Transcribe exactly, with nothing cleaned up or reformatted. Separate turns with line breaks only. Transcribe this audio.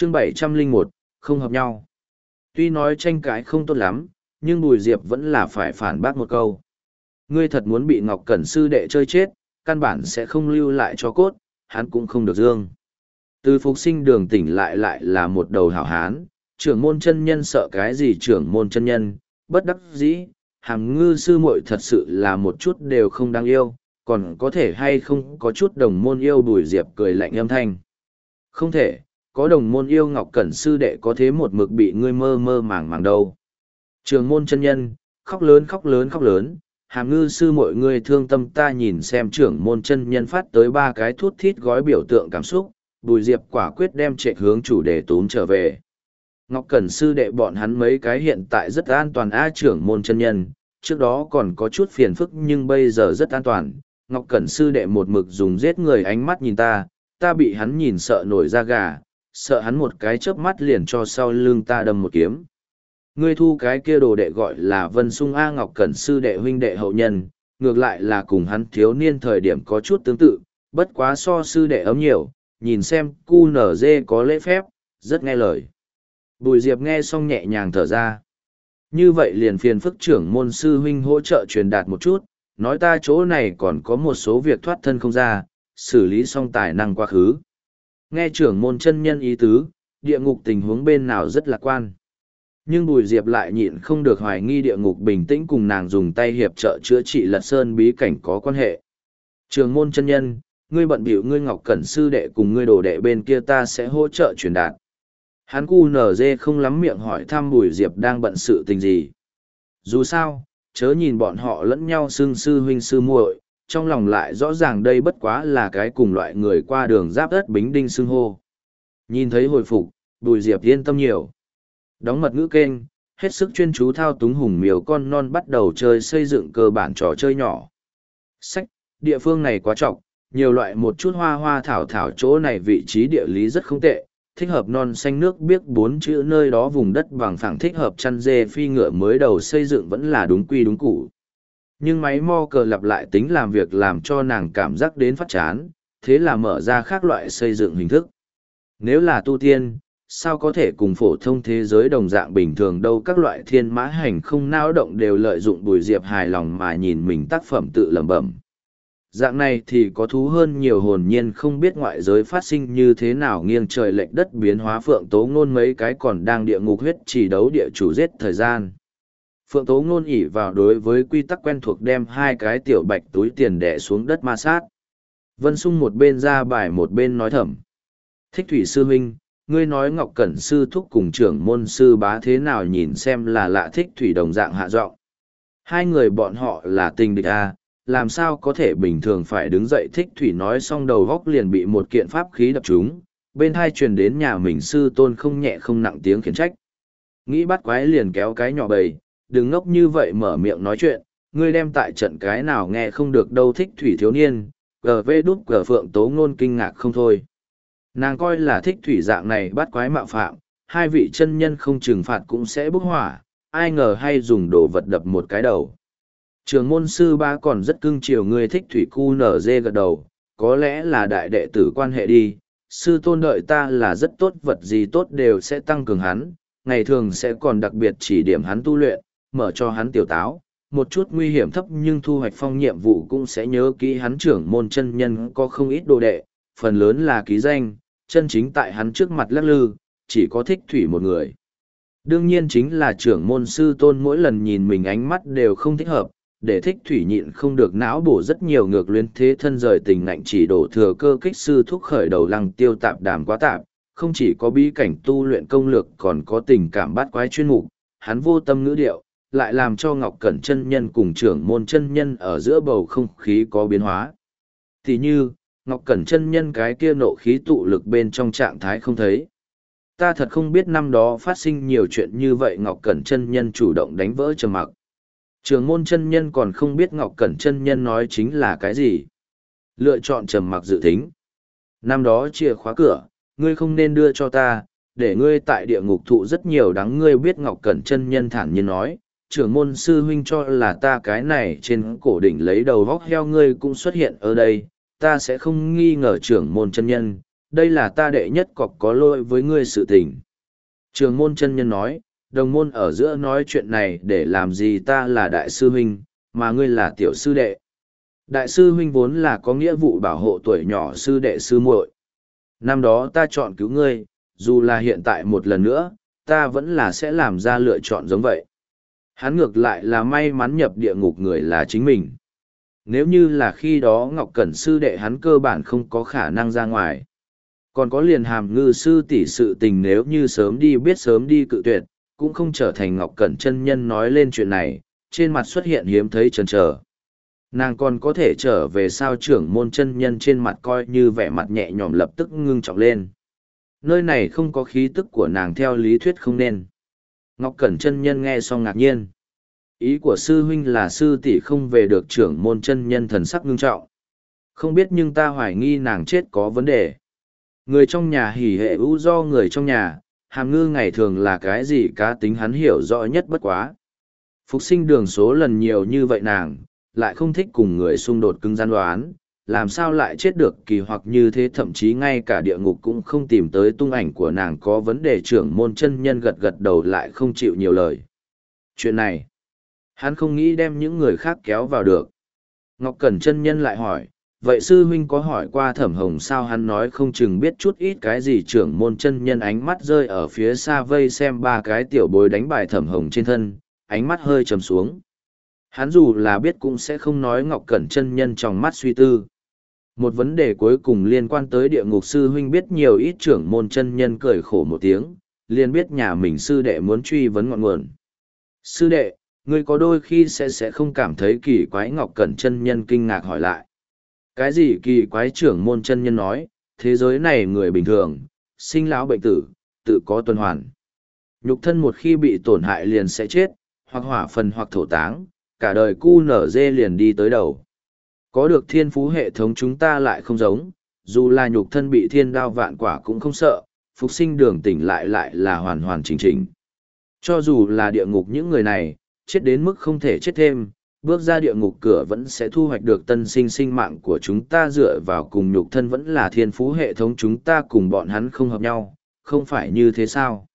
Chương bảy trăm linh một, không hợp nhau. Tuy nói tranh cãi không tốt lắm, nhưng Bùi Diệp vẫn là phải phản bác một câu. Ngươi thật muốn bị Ngọc Cẩn sư đệ chơi chết, căn bản sẽ không lưu lại cho cốt, hắn cũng không được dương. Từ phục sinh đường tỉnh lại lại là một đầu hảo hán, trưởng môn chân nhân sợ cái gì trưởng môn chân nhân, bất đắc dĩ, Hàm Ngư sư muội thật sự là một chút đều không đáng yêu, còn có thể hay không có chút đồng môn yêu. Bùi Diệp cười lạnh âm thanh. Không thể, có đồng môn yêu Ngọc Cẩn sư đệ có thế một mực bị ngươi mơ mơ màng màng đâu. Trường môn chân nhân, khóc lớn khóc lớn khóc lớn, Hàm Ngư sư mọi người thương tâm. Ta nhìn xem trưởng môn chân nhân phát tới ba cái thút thít gói biểu tượng cảm xúc, Bùi Diệp quả quyết đem trệ hướng chủ đề túm trở về. Ngọc Cẩn sư đệ bọn hắn mấy cái hiện tại rất an toàn. A trưởng môn chân nhân, trước đó còn có chút phiền phức nhưng bây giờ rất an toàn. Ngọc Cẩn sư đệ một mực dùng giết người ánh mắt nhìn ta, ta bị hắn nhìn sợ nổi da gà, sợ hắn một cái chớp mắt liền cho sau lưng ta đâm một kiếm. Ngươi thu cái kia đồ đệ gọi là Vân Sung. A Ngọc Cẩn sư đệ huynh đệ hậu nhân, ngược lại là cùng hắn thiếu niên thời điểm có chút tương tự, bất quá so sư đệ ấm nhiều, nhìn xem cu nở dê có lễ phép, rất nghe lời. Bùi Diệp nghe xong nhẹ nhàng thở ra. Như vậy liền phiền phức trưởng môn sư huynh hỗ trợ truyền đạt một chút, nói ta chỗ này còn có một số việc thoát thân không ra, xử lý xong tài năng quá khứ. Nghe trưởng môn chân nhân ý tứ, địa ngục tình huống bên nào rất lạc quan. Nhưng Bùi Diệp lại nhịn không được hoài nghi địa ngục bình tĩnh cùng nàng dùng tay hiệp trợ chữa trị Lật Sơn bí cảnh có quan hệ. Trưởng môn chân nhân, ngươi bận bịu, ngươi Ngọc Cẩn sư đệ cùng ngươi đồ đệ bên kia ta sẽ hỗ trợ truyền đạt. Hắn cu nở dê không lắm miệng hỏi thăm Bùi Diệp đang bận sự tình gì. Dù sao, chớ nhìn bọn họ lẫn nhau xưng sư huynh sư muội, trong lòng lại rõ ràng đây bất quá là cái cùng loại người qua đường giáp đất bính đinh xưng hô. Nhìn thấy hồi phục, Bùi Diệp yên tâm nhiều. Đóng mật ngữ kênh, hết sức chuyên chú thao túng hùng miều con non bắt đầu chơi xây dựng cơ bản trò chơi nhỏ. Sách, địa phương này quá trọng, nhiều loại một chút hoa hoa thảo thảo, chỗ này vị trí địa lý rất không tệ, thích hợp non xanh nước biếc bốn chữ, nơi đó vùng đất bằng phẳng thích hợp chăn dê phi ngựa, mới đầu xây dựng vẫn là đúng quy đúng củ. Nhưng máy mo cờ lặp lại tính làm việc làm cho nàng cảm giác đến phát chán, thế là mở ra khác loại xây dựng hình thức. Nếu là tu tiên, sao có thể cùng phổ thông thế giới đồng dạng bình thường đâu. Các loại thiên mã hành không nao động đều lợi dụng. Bùi Diệp hài lòng mà nhìn mình tác phẩm tự lẩm bẩm. Dạng này thì có thú hơn nhiều, hồn nhiên không biết ngoại giới phát sinh như thế nào, nghiêng trời lệch đất biến hóa. Phượng Tố Ngôn mấy cái còn đang địa ngục huyết chỉ đấu địa chủ giết thời gian. Phượng Tố Ngôn ỉ vào đối với quy tắc quen thuộc đem hai cái tiểu bạch túi tiền đẻ xuống đất ma sát. Vân Sung một bên ra bài một bên nói thầm. Thích Thủy sư huynh, ngươi nói Ngọc Cẩn sư thúc cùng trưởng môn sư bá thế nào, nhìn xem là lạ. Thích Thủy đồng dạng hạ giọng. Hai người bọn họ là tình địch à, làm sao có thể bình thường phải đứng dậy. Thích Thủy nói xong đầu góc liền bị một kiện pháp khí đập trúng, bên hai truyền đến nhà mình sư tôn không nhẹ không nặng tiếng khiển trách. Nghĩ bắt quái liền kéo cái nhỏ bầy, đừng ngốc như vậy mở miệng nói chuyện, ngươi đem tại trận cái nào nghe không được đâu. Thích Thủy thiếu niên, gờ vê đút gờ Phượng Tố Ngôn kinh ngạc không thôi. Nàng coi là Thích Thủy dạng này bắt quái mạo phạm, hai vị chân nhân không trừng phạt cũng sẽ bốc hỏa, ai ngờ hay dùng đồ vật đập một cái đầu. Trường môn sư ba còn rất cưng chiều ngươi. Thích Thủy cu nở dê gật đầu, có lẽ là đại đệ tử quan hệ đi, sư tôn đợi ta là rất tốt, vật gì tốt đều sẽ tăng cường hắn, ngày thường sẽ còn đặc biệt chỉ điểm hắn tu luyện, mở cho hắn tiểu táo, một chút nguy hiểm thấp nhưng thu hoạch phong nhiệm vụ cũng sẽ nhớ kỹ hắn. Trưởng môn chân nhân có không ít đồ đệ, phần lớn là ký danh, chân chính tại hắn trước mặt lắc lư, chỉ có Thích Thủy một người. Đương nhiên chính là trưởng môn sư tôn mỗi lần nhìn mình ánh mắt đều không thích hợp, để Thích Thủy nhịn không được não bổ rất nhiều ngược luyến thế thân rời tình ngạnh chỉ đổ thừa cơ kích sư thúc khởi đầu lăng tiêu tạp đàm quá tạp, không chỉ có bí cảnh tu luyện công lược còn có tình cảm bát quái chuyên mục, hắn vô tâm ngữ điệu, lại làm cho Ngọc Cẩn chân nhân cùng trưởng môn chân nhân ở giữa bầu không khí có biến hóa. Thì như, Ngọc Cẩn chân nhân cái kia nộ khí tụ lực bên trong trạng thái không thấy. Ta thật không biết năm đó phát sinh nhiều chuyện như vậy. Ngọc Cẩn chân nhân chủ động đánh vỡ trầm mặc. Trưởng môn chân nhân còn không biết Ngọc Cẩn chân nhân nói chính là cái gì. Lựa chọn trầm mặc dự thính. Năm đó chìa khóa cửa, ngươi không nên đưa cho ta, để ngươi tại địa ngục thụ rất nhiều đắng. Ngươi biết Ngọc Cẩn chân nhân thản nhiên nói, trưởng môn sư huynh cho là ta cái này trên cổ đỉnh lấy đầu vóc heo, ngươi cũng xuất hiện ở đây, ta sẽ không nghi ngờ trưởng môn chân nhân, đây là ta đệ nhất cọc có lỗi với ngươi sự tình. Trường môn chân nhân nói, đồng môn ở giữa nói chuyện này để làm gì, ta là đại sư huynh, mà ngươi là tiểu sư đệ. Đại sư huynh vốn là có nghĩa vụ bảo hộ tuổi nhỏ sư đệ sư muội. Năm đó ta chọn cứu ngươi, dù là hiện tại một lần nữa, ta vẫn là sẽ làm ra lựa chọn giống vậy. Hắn ngược lại là may mắn nhập địa ngục người là chính mình. Nếu như là khi đó Ngọc Cẩn sư đệ hắn cơ bản không có khả năng ra ngoài. Còn có liền hàm ngư sư tỷ sự tình, nếu như sớm đi biết sớm đi cự tuyệt, cũng không trở thành Ngọc Cẩn chân nhân nói lên chuyện này, trên mặt xuất hiện hiếm thấy chần chờ. Nàng còn có thể trở về sao? Trưởng môn chân nhân trên mặt coi như vẻ mặt nhẹ nhõm lập tức ngưng trọng lên. Nơi này không có khí tức của nàng, theo lý thuyết không nên. Ngọc Cẩn chân nhân nghe xong ngạc nhiên. Ý của sư huynh là sư tỷ không về được? Trưởng môn chân nhân thần sắc ngưng trọng. Không biết, nhưng ta hoài nghi nàng chết có vấn đề. Người trong nhà hỉ hệ ưu do người trong nhà, hàm ngư ngày thường là cái gì cá tính hắn hiểu rõ nhất bất quá. Phục sinh đường số lần nhiều như vậy nàng, lại không thích cùng người xung đột cứng gian đoán, làm sao lại chết được kỳ hoặc như thế, thậm chí ngay cả địa ngục cũng không tìm tới tung ảnh của nàng có vấn đề. Trưởng môn chân nhân gật gật đầu lại không chịu nhiều lời. Chuyện này, hắn không nghĩ đem những người khác kéo vào được. Ngọc Cẩn chân nhân lại hỏi, vậy sư huynh có hỏi qua Thẩm Hồng sao? Hắn nói không chừng biết chút ít cái gì. Trưởng môn chân nhân ánh mắt rơi ở phía xa vây xem ba cái tiểu bối đánh bài Thẩm Hồng trên thân, ánh mắt hơi trầm xuống. Hắn dù là biết cũng sẽ không nói. Ngọc Cẩn chân nhân trong mắt suy tư. Một vấn đề cuối cùng liên quan tới địa ngục, sư huynh biết nhiều ít? Trưởng môn chân nhân cười khổ một tiếng, liền biết nhà mình sư đệ muốn truy vấn ngọn nguồn. Sư đệ, ngươi có đôi khi sẽ sẽ không cảm thấy kỳ quái? Ngọc Cẩn chân nhân kinh ngạc hỏi lại. Cái gì kỳ quái? Trưởng môn chân nhân nói, thế giới này người bình thường, sinh lão bệnh tử, tự có tuần hoàn. Nhục thân một khi bị tổn hại liền sẽ chết, hoặc hỏa phần hoặc thổ táng, cả đời cu nở dê liền đi tới đầu. Có được thiên phú hệ thống chúng ta lại không giống, dù là nhục thân bị thiên đao vạn quả cũng không sợ, phục sinh đường tỉnh lại lại là hoàn hoàn chỉnh chỉnh. Cho dù là địa ngục những người này, chết đến mức không thể chết thêm, bước ra địa ngục cửa vẫn sẽ thu hoạch được tân sinh. Sinh mạng của chúng ta dựa vào cùng nhục thân vẫn là thiên phú hệ thống chúng ta cùng bọn hắn không hợp nhau, không phải như thế sao?